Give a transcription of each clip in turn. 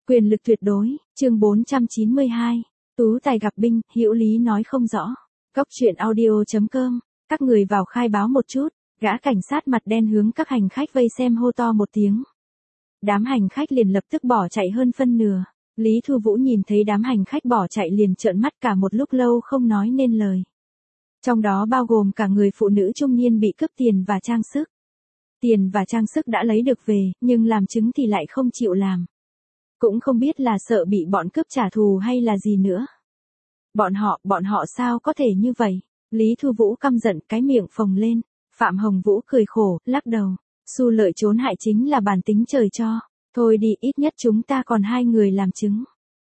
Quyền lực tuyệt đối, chương 492. Tú tài gặp binh, hữu lý nói không rõ. Góc truyện audio.com. Các người vào khai báo một chút. Gã cảnh sát mặt đen hướng các hành khách vây xem hô to một tiếng. Đám hành khách liền lập tức bỏ chạy hơn phân nửa. Lý Thu Vũ nhìn thấy đám hành khách bỏ chạy liền trợn mắt cả một lúc lâu không nói nên lời. Trong đó bao gồm cả người phụ nữ trung niên bị cướp tiền và trang sức. Tiền và trang sức đã lấy được về, nhưng làm chứng thì lại không chịu làm. Cũng không biết là sợ bị bọn cướp trả thù hay là gì nữa. Bọn họ sao có thể như vậy? Lý Thu Vũ căm giận cái miệng phồng lên. Phạm Hồng Vũ cười khổ, lắc đầu. Xu lợi trốn hại chính là bản tính trời cho. Thôi đi, ít nhất chúng ta còn hai người làm chứng.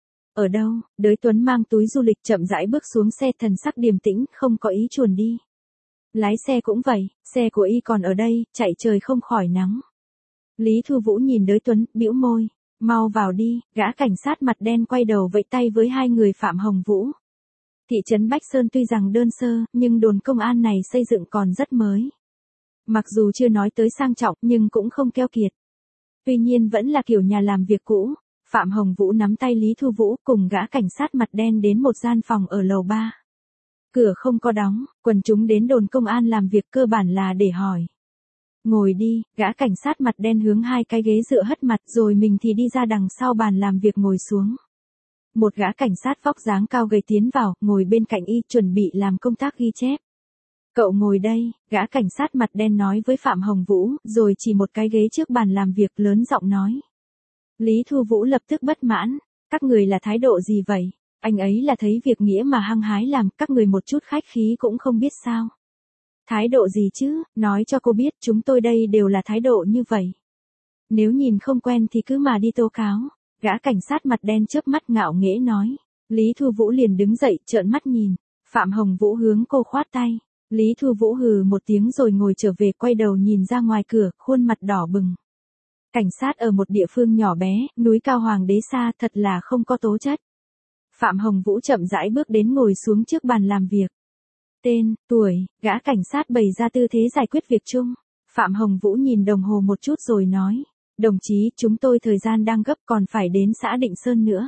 Ở đâu? Đới Tuấn mang túi du lịch chậm rãi bước xuống xe, thần sắc điềm tĩnh, không có ý chuồn đi. Lái xe cũng vậy, xe của y còn ở đây, chạy trời không khỏi nắng. Lý Thu Vũ nhìn Đới Tuấn, bĩu môi. Mau vào đi. Gã cảnh sát mặt đen quay đầu vẫy tay với hai người Phạm Hồng Vũ. Thị trấn Bách Sơn tuy rằng đơn sơ, nhưng đồn công an này xây dựng còn rất mới. Mặc dù chưa nói tới sang trọng, nhưng cũng không keo kiệt. Tuy nhiên vẫn là kiểu nhà làm việc cũ. Phạm Hồng Vũ nắm tay Lý Thu Vũ cùng gã cảnh sát mặt đen đến một gian phòng ở lầu 3. Cửa không có đóng, quần chúng đến đồn công an làm việc cơ bản là để hỏi. Ngồi đi, gã cảnh sát mặt đen hướng hai cái ghế dựa hất mặt rồi mình thì đi ra đằng sau bàn làm việc ngồi xuống. Một gã cảnh sát vóc dáng cao gầy tiến vào, ngồi bên cạnh y chuẩn bị làm công tác ghi chép. Cậu ngồi đây, gã cảnh sát mặt đen nói với Phạm Hồng Vũ, rồi chỉ một cái ghế trước bàn làm việc lớn giọng nói. Lý Thu Vũ lập tức bất mãn, các người là thái độ gì vậy? Anh ấy là thấy việc nghĩa mà hăng hái làm, các người một chút khách khí cũng không biết sao. Thái độ gì chứ, nói cho cô biết chúng tôi đây đều là thái độ như vậy. Nếu nhìn không quen thì cứ mà đi tố cáo. Gã cảnh sát mặt đen chớp mắt ngạo nghễ nói. Lý Thu Vũ liền đứng dậy trợn mắt nhìn. Phạm Hồng Vũ hướng cô khoát tay. Lý Thu Vũ hừ một tiếng rồi ngồi trở về, quay đầu nhìn ra ngoài cửa, khuôn mặt đỏ bừng. Cảnh sát ở một địa phương nhỏ bé, núi cao Hoàng Đế xa, thật là không có tố chất. Phạm Hồng Vũ chậm rãi bước đến ngồi xuống trước bàn làm việc. Tên, tuổi, gã cảnh sát bày ra tư thế giải quyết việc chung. Phạm Hồng Vũ nhìn đồng hồ một chút rồi nói. Đồng chí, chúng tôi thời gian đang gấp còn phải đến xã Định Sơn nữa.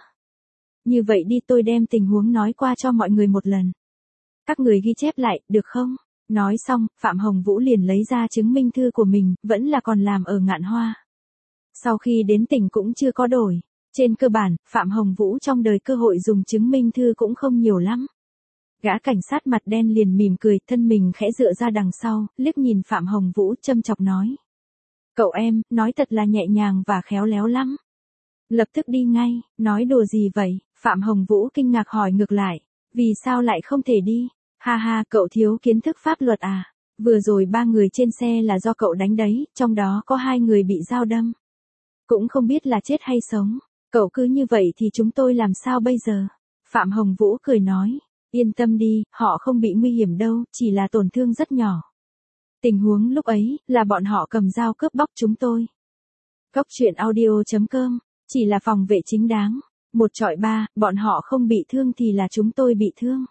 Như vậy đi, tôi đem tình huống nói qua cho mọi người một lần. Các người ghi chép lại, được không? Nói xong, Phạm Hồng Vũ liền lấy ra chứng minh thư của mình, vẫn là còn làm ở Ngạn Hoa. Sau khi đến tỉnh cũng chưa có đổi. Trên cơ bản, Phạm Hồng Vũ trong đời cơ hội dùng chứng minh thư cũng không nhiều lắm. Gã cảnh sát mặt đen liền mỉm cười, thân mình khẽ dựa ra đằng sau, liếc nhìn Phạm Hồng Vũ châm chọc nói. Cậu em, nói thật là nhẹ nhàng và khéo léo lắm. Lập tức đi ngay, nói đùa gì vậy? Phạm Hồng Vũ kinh ngạc hỏi ngược lại. Vì sao lại không thể đi? Ha ha, cậu thiếu kiến thức pháp luật à? Vừa rồi 3 người trên xe là do cậu đánh đấy, trong đó có 2 người bị dao đâm. Cũng không biết là chết hay sống. Cậu cứ như vậy thì chúng tôi làm sao bây giờ? Phạm Hồng Vũ cười nói. Yên tâm đi, họ không bị nguy hiểm đâu, chỉ là tổn thương rất nhỏ. Tình huống lúc ấy, là bọn họ cầm dao cướp bóc chúng tôi. Góc truyện audio.com, chỉ là phòng vệ chính đáng. 1-3, bọn họ không bị thương thì là chúng tôi bị thương.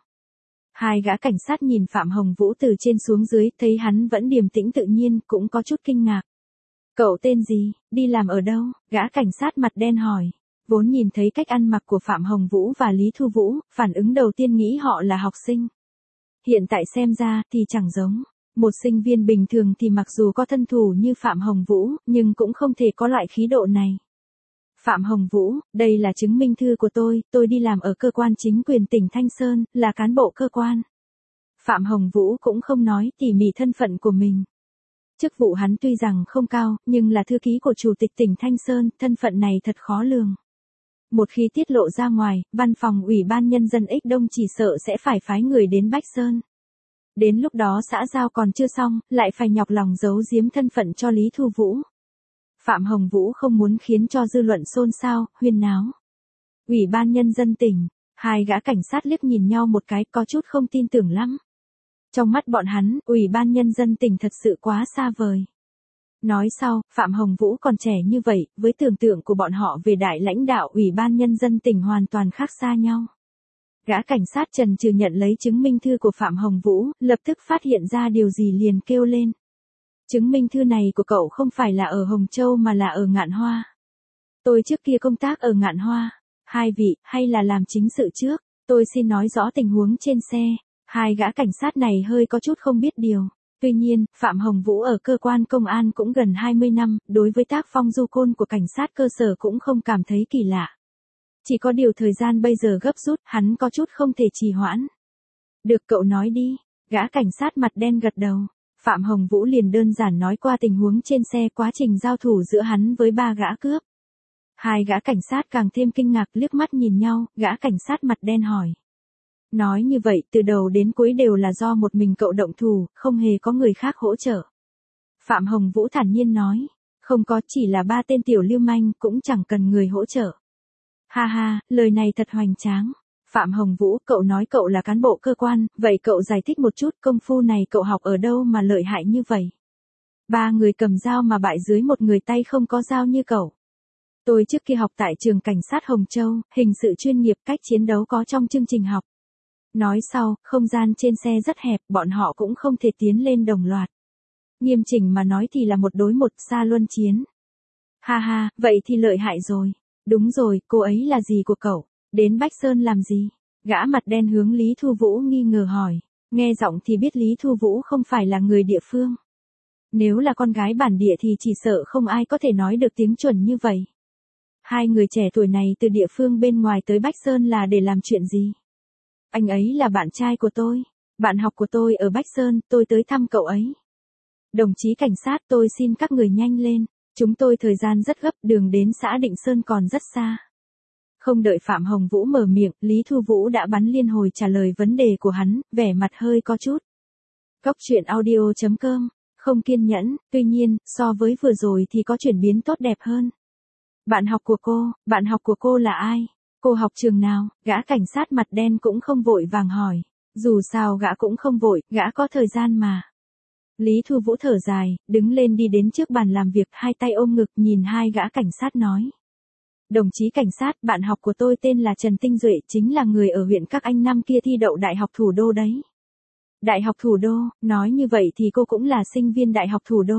Hai gã cảnh sát nhìn Phạm Hồng Vũ từ trên xuống dưới, thấy hắn vẫn điềm tĩnh tự nhiên, cũng có chút kinh ngạc. Cậu tên gì, đi làm ở đâu? Gã cảnh sát mặt đen hỏi. Vốn nhìn thấy cách ăn mặc của Phạm Hồng Vũ và Lý Thu Vũ, phản ứng đầu tiên nghĩ họ là học sinh. Hiện tại xem ra thì chẳng giống. Một sinh viên bình thường thì mặc dù có thân thủ như Phạm Hồng Vũ, nhưng cũng không thể có loại khí độ này. Phạm Hồng Vũ, đây là chứng minh thư của tôi đi làm ở cơ quan chính quyền tỉnh Thanh Sơn, là cán bộ cơ quan. Phạm Hồng Vũ cũng không nói tỉ mỉ thân phận của mình. Chức vụ hắn tuy rằng không cao, nhưng là thư ký của chủ tịch tỉnh Thanh Sơn, thân phận này thật khó lường. Một khi tiết lộ ra ngoài, văn phòng Ủy ban Nhân dân Ích Đông chỉ sợ sẽ phải phái người đến Bách Sơn. Đến lúc đó xã giao còn chưa xong, lại phải nhọc lòng giấu giếm thân phận cho Lý Thu Vũ. Phạm Hồng Vũ không muốn khiến cho dư luận xôn xao, huyên náo. Ủy ban Nhân dân tỉnh, hai gã cảnh sát liếc nhìn nhau một cái, có chút không tin tưởng lắm. Trong mắt bọn hắn, Ủy ban Nhân dân tỉnh thật sự quá xa vời. Nói sau, Phạm Hồng Vũ còn trẻ như vậy, với tưởng tượng của bọn họ về đại lãnh đạo Ủy ban Nhân dân tỉnh hoàn toàn khác xa nhau. Gã cảnh sát chần chừ nhận lấy chứng minh thư của Phạm Hồng Vũ, lập tức phát hiện ra điều gì liền kêu lên. Chứng minh thư này của cậu không phải là ở Hồng Châu mà là ở Ngạn Hoa. Tôi trước kia công tác ở Ngạn Hoa. Hai vị, hay là làm chính sự trước, tôi xin nói rõ tình huống trên xe. Hai gã cảnh sát này hơi có chút không biết điều. Tuy nhiên, Phạm Hồng Vũ ở cơ quan công an cũng gần 20 năm, đối với tác phong du côn của cảnh sát cơ sở cũng không cảm thấy kỳ lạ. Chỉ có điều thời gian bây giờ gấp rút, hắn có chút không thể trì hoãn. Được, cậu nói đi. Gã cảnh sát mặt đen gật đầu. Phạm Hồng Vũ liền đơn giản nói qua tình huống trên xe, quá trình giao thủ giữa hắn với ba gã cướp. Hai gã cảnh sát càng thêm kinh ngạc, liếc mắt nhìn nhau, gã cảnh sát mặt đen hỏi. Nói như vậy, từ đầu đến cuối đều là do một mình cậu động thủ, không hề có người khác hỗ trợ. Phạm Hồng Vũ thản nhiên nói. Không có, chỉ là ba tên tiểu lưu manh, cũng chẳng cần người hỗ trợ. Ha ha, lời này thật hoành tráng. Phạm Hồng Vũ, cậu nói cậu là cán bộ cơ quan, vậy cậu giải thích một chút công phu này cậu học ở đâu mà lợi hại như vậy? Ba người cầm dao mà bại dưới một người tay không có dao như cậu. Tôi trước kia học tại trường cảnh sát Hồng Châu, hình sự chuyên nghiệp, cách chiến đấu có trong chương trình học. Nói sau, không gian trên xe rất hẹp, bọn họ cũng không thể tiến lên đồng loạt. Nghiêm chỉnh mà nói thì là một đối một, xa luân chiến. Ha ha, vậy thì lợi hại rồi. Đúng rồi, cô ấy là gì của cậu? Đến Bách Sơn làm gì? Gã mặt đen hướng Lý Thu Vũ nghi ngờ hỏi. Nghe giọng thì biết Lý Thu Vũ không phải là người địa phương. Nếu là con gái bản địa thì chỉ sợ không ai có thể nói được tiếng chuẩn như vậy. Hai người trẻ tuổi này từ địa phương bên ngoài tới Bách Sơn là để làm chuyện gì? Anh ấy là bạn trai của tôi. Bạn học của tôi ở Bách Sơn, tôi tới thăm cậu ấy. Đồng chí cảnh sát, tôi xin các người nhanh lên. Chúng tôi thời gian rất gấp, đường đến xã Định Sơn còn rất xa. Không đợi Phạm Hồng Vũ mở miệng, Lý Thu Vũ đã bắn liên hồi trả lời vấn đề của hắn, vẻ mặt hơi có chút. Cóc truyện audio.com, không kiên nhẫn, tuy nhiên, so với vừa rồi thì có chuyển biến tốt đẹp hơn. Bạn học của cô là ai? Cô học trường nào? Gã cảnh sát mặt đen cũng không vội vàng hỏi. Dù sao gã cũng không vội, gã có thời gian mà. Lý Thu Vũ thở dài, đứng lên đi đến trước bàn làm việc, hai tay ôm ngực nhìn hai gã cảnh sát nói. Đồng chí cảnh sát, bạn học của tôi tên là Trần Tinh Duệ, chính là người ở huyện các anh năm kia thi đậu Đại học Thủ đô đấy. Đại học Thủ đô, nói như vậy thì cô cũng là sinh viên Đại học Thủ đô.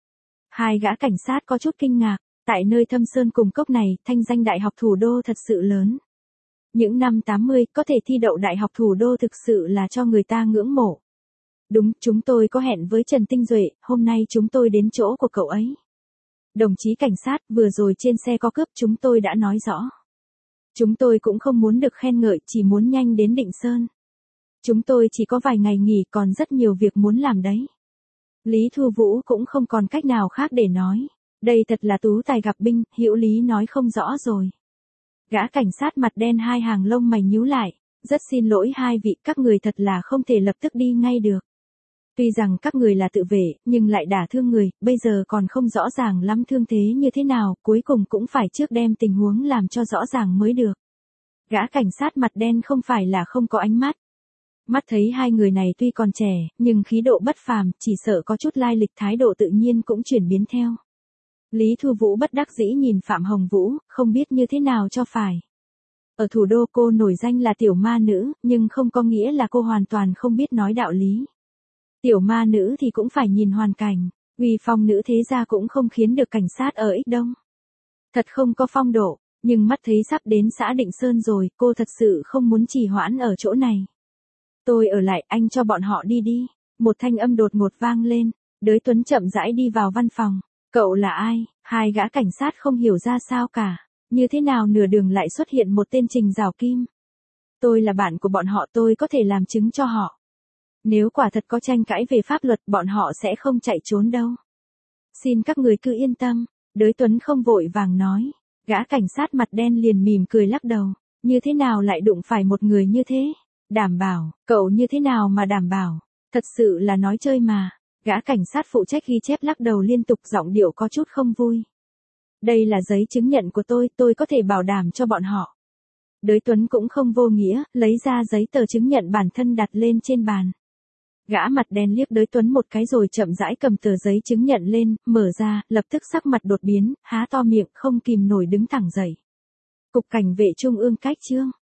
Hai gã cảnh sát có chút kinh ngạc, tại nơi thâm sơn cùng cốc này, thanh danh Đại học Thủ đô thật sự lớn. Những năm 80, có thể thi đậu Đại học Thủ đô thực sự là cho người ta ngưỡng mộ. Đúng, chúng tôi có hẹn với Trần Tinh Duệ, hôm nay chúng tôi đến chỗ của cậu ấy. Đồng chí cảnh sát, vừa rồi trên xe có cướp, chúng tôi đã nói rõ. Chúng tôi cũng không muốn được khen ngợi, chỉ muốn nhanh đến Định Sơn. Chúng tôi chỉ có vài ngày nghỉ, còn rất nhiều việc muốn làm đấy. Lý Thu Vũ cũng không còn cách nào khác để nói. Đây thật là tú tài gặp binh, Hữu Lý nói không rõ rồi. Gã cảnh sát mặt đen hai hàng lông mày nhíu lại. Rất xin lỗi hai vị, các người thật là không thể lập tức đi ngay được. Tuy rằng các người là tự vệ, nhưng lại đả thương người, bây giờ còn không rõ ràng lắm thương thế như thế nào, cuối cùng cũng phải trước đem tình huống làm cho rõ ràng mới được. Gã cảnh sát mặt đen không phải là không có ánh mắt. Mắt thấy hai người này tuy còn trẻ, nhưng khí độ bất phàm, chỉ sợ có chút lai lịch, thái độ tự nhiên cũng chuyển biến theo. Lý Thu Vũ bất đắc dĩ nhìn Phạm Hồng Vũ, không biết như thế nào cho phải. Ở thủ đô cô nổi danh là tiểu ma nữ, nhưng không có nghĩa là cô hoàn toàn không biết nói đạo lý. Tiểu ma nữ thì cũng phải nhìn hoàn cảnh, uy phong nữ thế gia cũng không khiến được cảnh sát ở Ích Đông. Thật không có phong độ, nhưng mắt thấy sắp đến xã Định Sơn rồi, cô thật sự không muốn trì hoãn ở chỗ này. Tôi ở lại, anh cho bọn họ đi đi. Một thanh âm đột ngột vang lên, Đới Tuấn chậm rãi đi vào văn phòng. Cậu là ai? Hai gã cảnh sát không hiểu ra sao cả. Như thế nào nửa đường lại xuất hiện một tên Trình Giảo Kim? Tôi là bạn của bọn họ, tôi có thể làm chứng cho họ. Nếu quả thật có tranh cãi về pháp luật, bọn họ sẽ không chạy trốn đâu. Xin các người cứ yên tâm. Đới Tuấn không vội vàng nói. Gã cảnh sát mặt đen liền mỉm cười lắc đầu. Như thế nào lại đụng phải một người như thế? Đảm bảo, cậu như thế nào mà đảm bảo? Thật sự là nói chơi mà. Gã cảnh sát phụ trách ghi chép lắc đầu liên tục, giọng điệu có chút không vui. Đây là giấy chứng nhận của tôi có thể bảo đảm cho bọn họ. Đới Tuấn cũng không vô nghĩa, lấy ra giấy tờ chứng nhận bản thân đặt lên trên bàn. Gã mặt đen liếc Đới Tuấn một cái rồi chậm rãi cầm tờ giấy chứng nhận lên, mở ra, lập tức sắc mặt đột biến, há to miệng, không kìm nổi đứng thẳng dậy. Cục Cảnh vệ Trung ương Cách Chương.